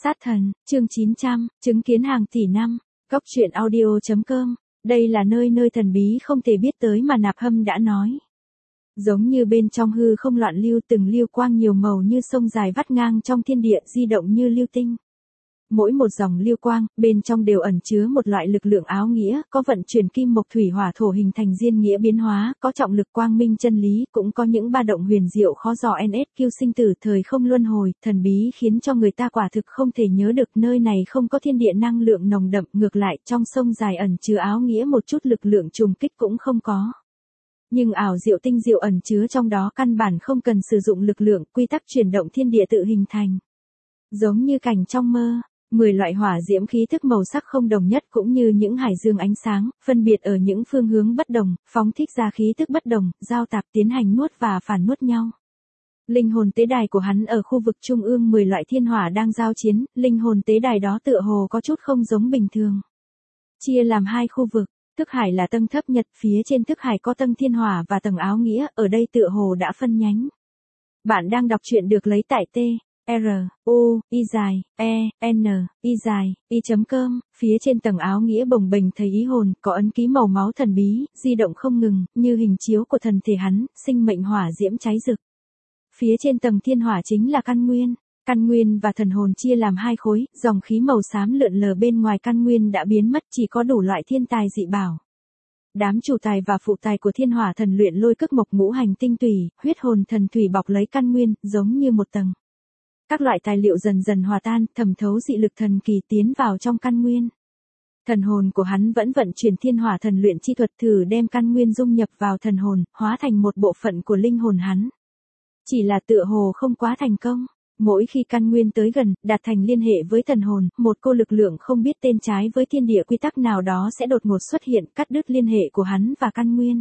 Sát thần, chương 900, chứng kiến hàng tỷ năm, Cốc truyện audio.com, đây là nơi nơi thần bí không thể biết tới mà Nạp Hâm đã nói. Giống như bên trong hư không loạn lưu từng lưu quang nhiều màu như sông dài vắt ngang trong thiên địa di động như lưu tinh. Mỗi một dòng lưu quang, bên trong đều ẩn chứa một loại lực lượng áo nghĩa, có vận chuyển kim mộc thủy hỏa thổ hình thành diên nghĩa biến hóa, có trọng lực quang minh chân lý, cũng có những ba động huyền diệu khó dò NSQ sinh tử thời không luân hồi, thần bí khiến cho người ta quả thực không thể nhớ được nơi này không có thiên địa năng lượng nồng đậm, ngược lại trong sông dài ẩn chứa áo nghĩa một chút lực lượng trùng kích cũng không có. Nhưng ảo diệu tinh diệu ẩn chứa trong đó căn bản không cần sử dụng lực lượng, quy tắc chuyển động thiên địa tự hình thành. Giống như cảnh trong mơ. 10 loại hỏa diễm khí thức màu sắc không đồng nhất cũng như những hải dương ánh sáng, phân biệt ở những phương hướng bất đồng, phóng thích ra khí thức bất đồng, giao tạp tiến hành nuốt và phản nuốt nhau. Linh hồn tế đài của hắn ở khu vực trung ương 10 loại thiên hỏa đang giao chiến, linh hồn tế đài đó tựa hồ có chút không giống bình thường. Chia làm hai khu vực, thức hải là tầng thấp nhất, phía trên thức hải có tầng thiên hỏa và tầng áo nghĩa, ở đây tựa hồ đã phân nhánh. Bạn đang đọc truyện được lấy tại T. R, U, I dài, E, N, I dài, I.com, phía trên tầng áo nghĩa bồng bềnh thấy ý hồn, có ấn ký màu máu thần bí, di động không ngừng, như hình chiếu của thần thể hắn, sinh mệnh hỏa diễm cháy rực. Phía trên tầng thiên hỏa chính là căn nguyên và thần hồn chia làm hai khối, dòng khí màu xám lượn lờ bên ngoài căn nguyên đã biến mất, chỉ có đủ loại thiên tài dị bảo. Đám chủ tài và phụ tài của thiên hỏa thần luyện lôi cức mộc ngũ hành tinh tùy, huyết hồn thần thủy bọc lấy căn nguyên, giống như một tầng. Các loại tài liệu dần dần hòa tan, thẩm thấu dị lực thần kỳ tiến vào trong căn nguyên. Thần hồn của hắn vẫn vận chuyển thiên hỏa thần luyện chi thuật thử đem căn nguyên dung nhập vào thần hồn, hóa thành một bộ phận của linh hồn hắn. Chỉ là tựa hồ không quá thành công. Mỗi khi căn nguyên tới gần, đạt thành liên hệ với thần hồn, một cô lực lượng không biết tên trái với thiên địa quy tắc nào đó sẽ đột ngột xuất hiện, cắt đứt liên hệ của hắn và căn nguyên.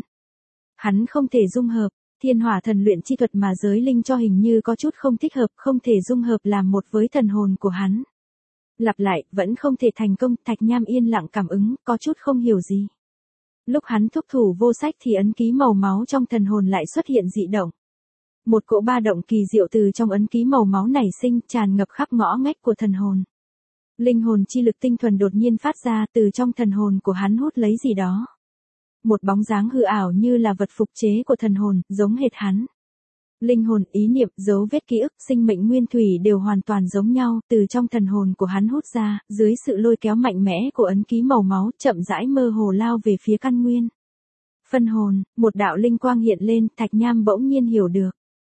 Hắn không thể dung hợp. Thiên hỏa thần luyện chi thuật mà giới linh cho hình như có chút không thích hợp, không thể dung hợp làm một với thần hồn của hắn. Lặp lại, vẫn không thể thành công, Thạch Nham yên lặng cảm ứng, có chút không hiểu gì. Lúc hắn thúc thủ vô sách thì ấn ký màu máu trong thần hồn lại xuất hiện dị động. Một cỗ ba động kỳ diệu từ trong ấn ký màu máu nảy sinh, tràn ngập khắp ngõ ngách của thần hồn. Linh hồn chi lực tinh thuần đột nhiên phát ra, từ trong thần hồn của hắn hút lấy gì đó. Một bóng dáng hư ảo như là vật phục chế của thần hồn, giống hệt hắn. Linh hồn, ý niệm, dấu vết ký ức, sinh mệnh nguyên thủy đều hoàn toàn giống nhau, từ trong thần hồn của hắn hút ra, dưới sự lôi kéo mạnh mẽ của ấn ký màu máu, chậm rãi mơ hồ lao về phía căn nguyên. Phân hồn, một đạo linh quang hiện lên, Thạch Nham bỗng nhiên hiểu được.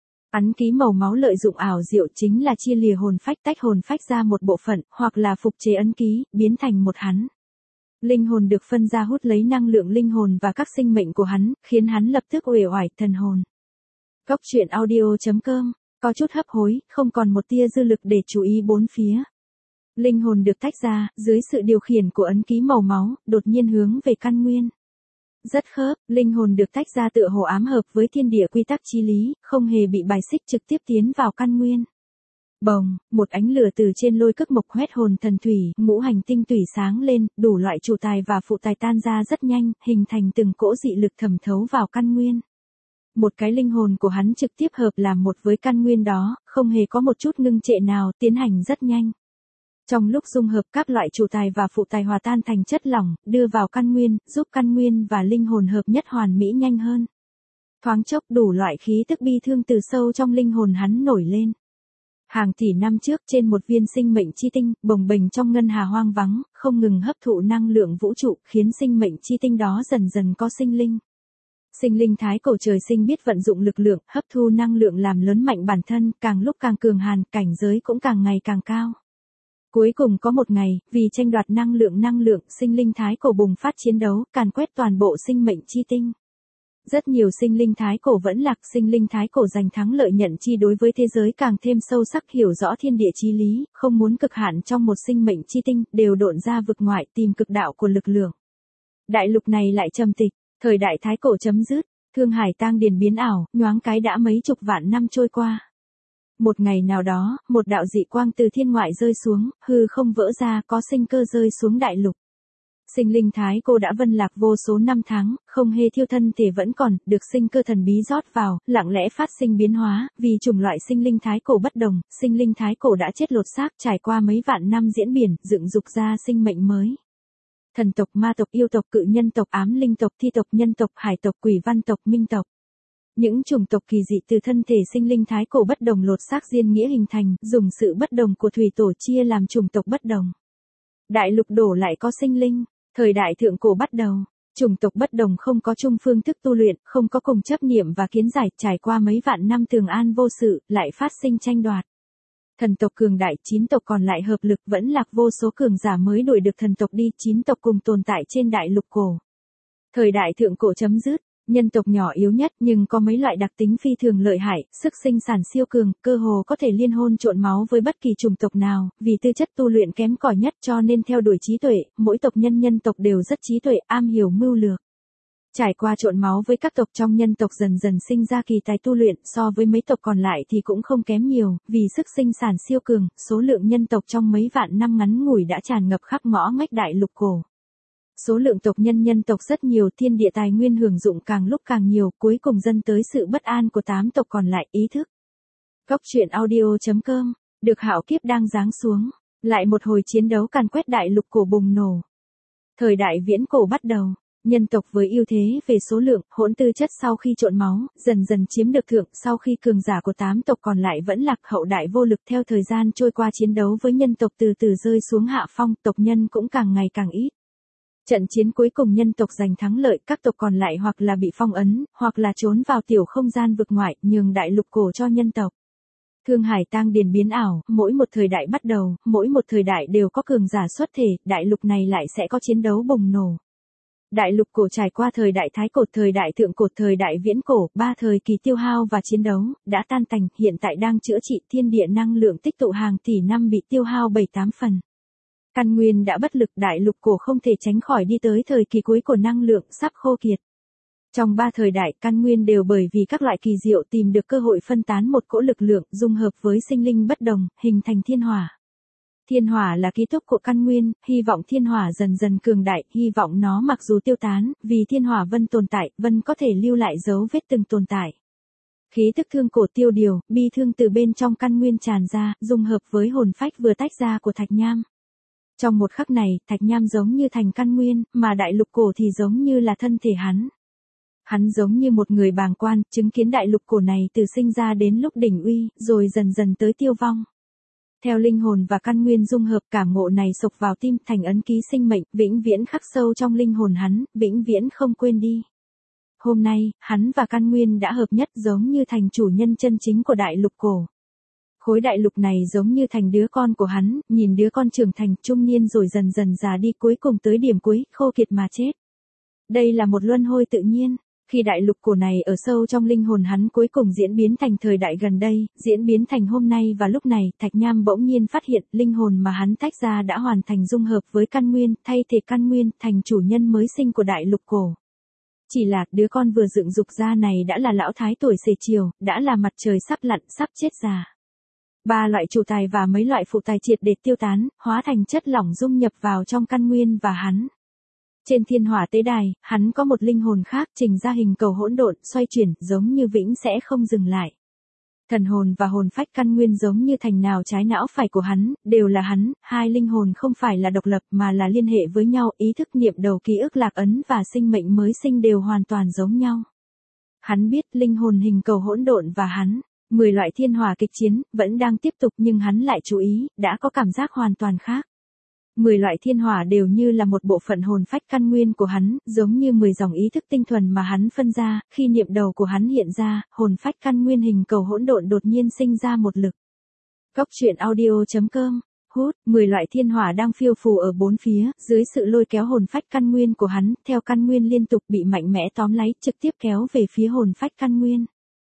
Ấn ký màu máu lợi dụng ảo diệu chính là chia lìa hồn phách, tách hồn phách ra một bộ phận, hoặc là phục chế ấn ký, biến thành một hắn. Linh hồn được phân ra hút lấy năng lượng linh hồn và các sinh mệnh của hắn, khiến hắn lập tức uể oải thần hồn. Cốc truyện audio.com, có chút hấp hối, không còn một tia dư lực để chú ý bốn phía. Linh hồn được tách ra, dưới sự điều khiển của ấn ký màu máu, đột nhiên hướng về căn nguyên. Rất khớp, linh hồn được tách ra tựa hồ ám hợp với thiên địa quy tắc chí lý, không hề bị bài xích trực tiếp tiến vào căn nguyên. Bồng, một ánh lửa từ trên lôi cức mộc huyết hồn thần thủy, ngũ hành tinh tủy sáng lên, đủ loại chủ tài và phụ tài tan ra rất nhanh, hình thành từng cỗ dị lực thẩm thấu vào căn nguyên. Một cái linh hồn của hắn trực tiếp hợp làm một với căn nguyên đó, không hề có một chút ngưng trệ nào, tiến hành rất nhanh. Trong lúc dung hợp các loại chủ tài và phụ tài hòa tan thành chất lỏng, đưa vào căn nguyên, giúp căn nguyên và linh hồn hợp nhất hoàn mỹ nhanh hơn. Thoáng chốc đủ loại khí tức bi thương từ sâu trong linh hồn hắn nổi lên. Hàng tỷ năm trước trên một viên sinh mệnh chi tinh, bồng bềnh trong ngân hà hoang vắng, không ngừng hấp thụ năng lượng vũ trụ, khiến sinh mệnh chi tinh đó dần dần có sinh linh. Sinh linh thái cổ trời sinh biết vận dụng lực lượng, hấp thu năng lượng làm lớn mạnh bản thân, càng lúc càng cường hàn, cảnh giới cũng càng ngày càng cao. Cuối cùng có một ngày, vì tranh đoạt năng lượng, sinh linh thái cổ bùng phát chiến đấu, càn quét toàn bộ sinh mệnh chi tinh. Rất nhiều sinh linh thái cổ vẫn lạc, sinh linh thái cổ giành thắng lợi nhận chi đối với thế giới càng thêm sâu sắc, hiểu rõ thiên địa chí lý, không muốn cực hạn trong một sinh mệnh chi tinh, đều độn ra vực ngoại tìm cực đạo của lực lượng. Đại lục này lại trầm tịch, thời đại thái cổ chấm dứt, thương hải tang điền biến ảo, nhoáng cái đã mấy chục vạn năm trôi qua. Một ngày nào đó, một đạo dị quang từ thiên ngoại rơi xuống, hư không vỡ ra, có sinh cơ rơi xuống đại lục. Sinh linh thái cô đã vân lạc vô số năm tháng, không hề thiêu thân thể vẫn còn, được sinh cơ thần bí rót vào, lặng lẽ phát sinh biến hóa, vì chủng loại sinh linh thái cổ bất đồng, sinh linh thái cổ đã chết lột xác trải qua mấy vạn năm diễn biển, dựng dục ra sinh mệnh mới. Thần tộc, ma tộc, yêu tộc, cự nhân tộc, ám linh tộc, thi tộc, nhân tộc, hải tộc, quỷ văn tộc, minh tộc. Những chủng tộc kỳ dị từ thân thể sinh linh thái cổ bất đồng lột xác diên nghĩa hình thành, dùng sự bất đồng của thủy tổ chia làm chủng tộc bất đồng. Đại lục đổ lại có sinh linh, thời đại thượng cổ bắt đầu, chủng tộc bất đồng không có chung phương thức tu luyện, không có cùng chấp niệm và kiến giải, trải qua mấy vạn năm thường an vô sự, lại phát sinh tranh đoạt. Thần tộc cường đại, 9 tộc còn lại hợp lực vẫn lạc vô số cường giả mới đuổi được thần tộc đi, 9 tộc cùng tồn tại trên đại lục cổ. Thời đại thượng cổ chấm dứt. Nhân tộc nhỏ yếu nhất nhưng có mấy loại đặc tính phi thường lợi hại, sức sinh sản siêu cường, cơ hồ có thể liên hôn trộn máu với bất kỳ chủng tộc nào, vì tư chất tu luyện kém cỏi nhất cho nên theo đuổi trí tuệ, mỗi tộc nhân tộc đều rất trí tuệ, am hiểu mưu lược. Trải qua trộn máu với các tộc trong nhân tộc dần dần sinh ra kỳ tài tu luyện, so với mấy tộc còn lại thì cũng không kém nhiều, vì sức sinh sản siêu cường, số lượng nhân tộc trong mấy vạn năm ngắn ngủi đã tràn ngập khắp ngõ ngách đại lục cổ. Số lượng tộc nhân tộc rất nhiều, thiên địa tài nguyên hưởng dụng càng lúc càng nhiều, cuối cùng dẫn tới sự bất an của 8 tộc còn lại, ý thức. Góc truyện audio.com, được hạo kiếp đang giáng xuống, lại một hồi chiến đấu càn quét đại lục cổ bùng nổ. Thời đại viễn cổ bắt đầu, nhân tộc với ưu thế về số lượng, hỗn tư chất sau khi trộn máu, dần dần chiếm được thượng, sau khi cường giả của 8 tộc còn lại vẫn lạc, hậu đại vô lực, theo thời gian trôi qua chiến đấu với nhân tộc từ từ rơi xuống hạ phong, tộc nhân cũng càng ngày càng ít. Trận chiến cuối cùng nhân tộc giành thắng lợi, các tộc còn lại hoặc là bị phong ấn, hoặc là trốn vào tiểu không gian vực ngoại, nhường đại lục cổ cho nhân tộc. Thương hải tang điền biến ảo, mỗi một thời đại bắt đầu, mỗi một thời đại đều có cường giả xuất thể, đại lục này lại sẽ có chiến đấu bùng nổ. Đại lục cổ trải qua thời đại thái cổ, thời đại thượng cổ, thời đại viễn cổ, 3 thời kỳ tiêu hao và chiến đấu, đã tan tành, hiện tại đang chữa trị, thiên địa năng lượng tích tụ hàng tỷ năm bị tiêu hao 7-8 phần. Căn nguyên đã bất lực, đại lục cổ không thể tránh khỏi đi tới thời kỳ cuối của năng lượng sắp khô kiệt. Trong 3 thời đại, căn nguyên đều bởi vì các loại kỳ diệu tìm được cơ hội phân tán một cỗ lực lượng, dung hợp với sinh linh bất đồng, hình thành thiên hỏa. Thiên hỏa là ký túc của căn nguyên, hy vọng thiên hỏa dần dần cường đại, hy vọng nó mặc dù tiêu tán, vì thiên hỏa vân tồn tại, vân có thể lưu lại dấu vết từng tồn tại. Khí tức thương cổ tiêu điều, bi thương từ bên trong căn nguyên tràn ra, dung hợp với hồn phách vừa tách ra của Thạch Nham. Trong một khắc này, Thạch Nham giống như thành căn nguyên, mà đại lục cổ thì giống như là thân thể hắn. Hắn giống như một người bàng quan, chứng kiến đại lục cổ này từ sinh ra đến lúc đỉnh uy, rồi dần dần tới tiêu vong. Theo linh hồn và căn nguyên dung hợp, cảm ngộ này sộc vào tim, thành ấn ký sinh mệnh, vĩnh viễn khắc sâu trong linh hồn hắn, vĩnh viễn không quên đi. Hôm nay, hắn và căn nguyên đã hợp nhất, giống như thành chủ nhân chân chính của đại lục cổ. Khối đại lục này giống như thành đứa con của hắn, nhìn đứa con trưởng thành, trung niên rồi dần dần già đi, cuối cùng tới điểm cuối, khô kiệt mà chết. Đây là một luân hồi tự nhiên, khi đại lục cổ này ở sâu trong linh hồn hắn cuối cùng diễn biến thành thời đại gần đây, diễn biến thành hôm nay và lúc này, Thạch Nham bỗng nhiên phát hiện, linh hồn mà hắn tách ra đã hoàn thành dung hợp với căn nguyên, thay thế căn nguyên, thành chủ nhân mới sinh của đại lục cổ. Chỉ là, đứa con vừa dựng dục ra này đã là lão thái tuổi xế chiều, đã là mặt trời sắp lặn, sắp chết già. 3 loại chủ tài và mấy loại phụ tài triệt để tiêu tán, hóa thành chất lỏng dung nhập vào trong căn nguyên và hắn. Trên thiên hỏa tế đài, hắn có một linh hồn khác trình ra hình cầu hỗn độn, xoay chuyển, giống như vĩnh sẽ không dừng lại. Thần hồn và hồn phách căn nguyên giống như thành nào trái não phải của hắn, đều là hắn, hai linh hồn không phải là độc lập mà là liên hệ với nhau, ý thức niệm đầu ký ức lạc ấn và sinh mệnh mới sinh đều hoàn toàn giống nhau. Hắn biết linh hồn hình cầu hỗn độn và hắn, 10 loại thiên hỏa kịch chiến, vẫn đang tiếp tục nhưng hắn lại chú ý, đã có cảm giác hoàn toàn khác. 10 loại thiên hỏa đều như là một bộ phận hồn phách căn nguyên của hắn, giống như 10 dòng ý thức tinh thuần mà hắn phân ra, khi niệm đầu của hắn hiện ra, hồn phách căn nguyên hình cầu hỗn độn đột nhiên sinh ra một lực. Góc truyện audio.com, hút, 10 loại thiên hỏa đang phiêu phù ở bốn phía, dưới sự lôi kéo hồn phách căn nguyên của hắn, theo căn nguyên liên tục bị mạnh mẽ tóm lấy, trực tiếp kéo về phía hồn phách căn nguyên.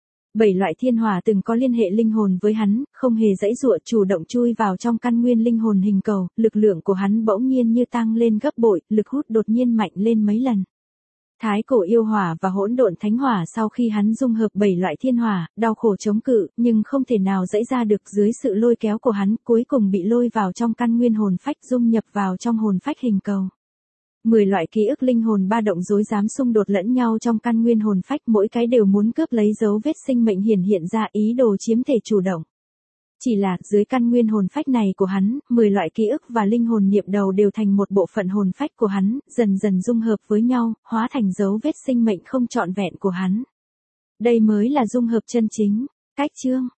7 loại thiên hỏa từng có liên hệ linh hồn với hắn, không hề giãy giụa, chủ động chui vào trong căn nguyên linh hồn hình cầu, lực lượng của hắn bỗng nhiên như tăng lên gấp bội, lực hút đột nhiên mạnh lên mấy lần. Thái cổ yêu hỏa và hỗn độn thánh hỏa sau khi hắn dung hợp 7 loại thiên hỏa, đau khổ chống cự, nhưng không thể nào giãy ra được dưới sự lôi kéo của hắn, cuối cùng bị lôi vào trong căn nguyên hồn phách dung nhập vào trong hồn phách hình cầu. 10 loại ký ức linh hồn ba động rối rám xung đột lẫn nhau trong căn nguyên hồn phách, mỗi cái đều muốn cướp lấy dấu vết sinh mệnh hiển hiện ra, ý đồ chiếm thể chủ động. Chỉ là, dưới căn nguyên hồn phách này của hắn, 10 loại ký ức và linh hồn niệm đầu đều thành một bộ phận hồn phách của hắn, dần dần dung hợp với nhau, hóa thành dấu vết sinh mệnh không trọn vẹn của hắn. Đây mới là dung hợp chân chính. Cách chương